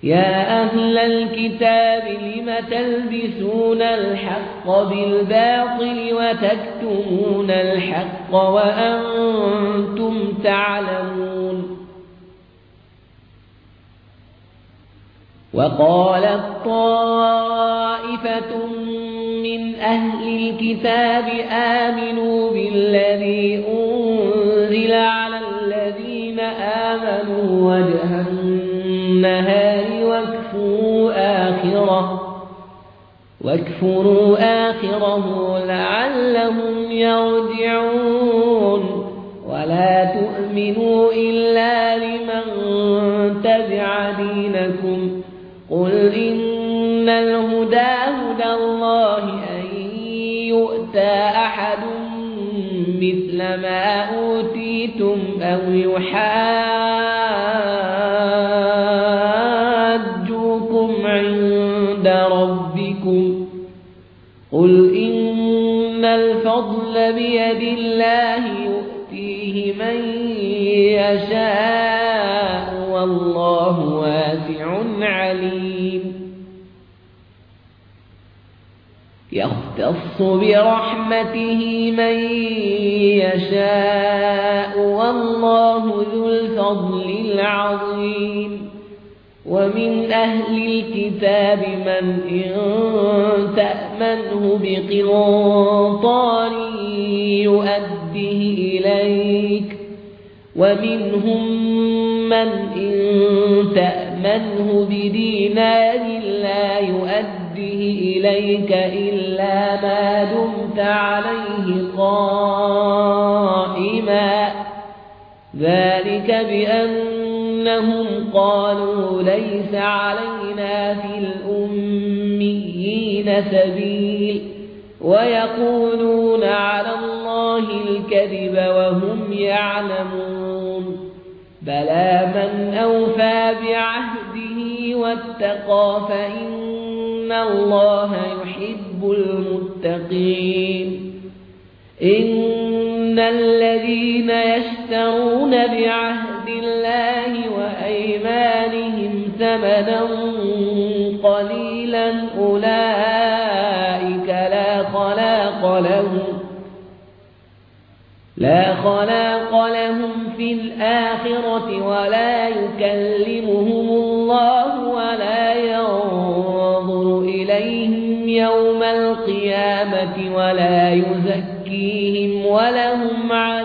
يا أهل الكتاب لم تلبسون الحق بالباطل وتكتمون الحق وأنتم تعلمون وقالت طائفة من أهل الكتاب آمنوا بالذي أنزل على الذين آمنوا وجه النهار واكفروا آخره لعلهم يرجعون ولا تؤمنوا إلا لمن تبع دينكم قل إن الهدى هدى الله أن يؤتى أحد مثل ما أوتيتم أو يحاجوكم عند ربكم قل إن الفضل بيد الله يؤتيه من يشاء والله واسع عليم يختص برحمته من يشاء والله ذو الفضل العظيم ومن أهل الكتاب من إن تأمنه بقنطار يؤده إليك ومنهم من إن تأمنه بدينار لا يؤده إليك إلا ما دمت عليه قائما ذلك بأنهم قالوا ليس علينا في الأميين سبيل ويقولون على الله الكذب وهم يعلمون بلى من أوفى بعهده واتقى فإن الله يحب المتقين إن الذين يشترون بعهد الله وأيمانهم ثمنا قليلا أولئك لا خلاق لهم في الآخرة ولا يكلمهم الله ولا ينظر إليهم يوم القيامة ولا يزكيهم ولهم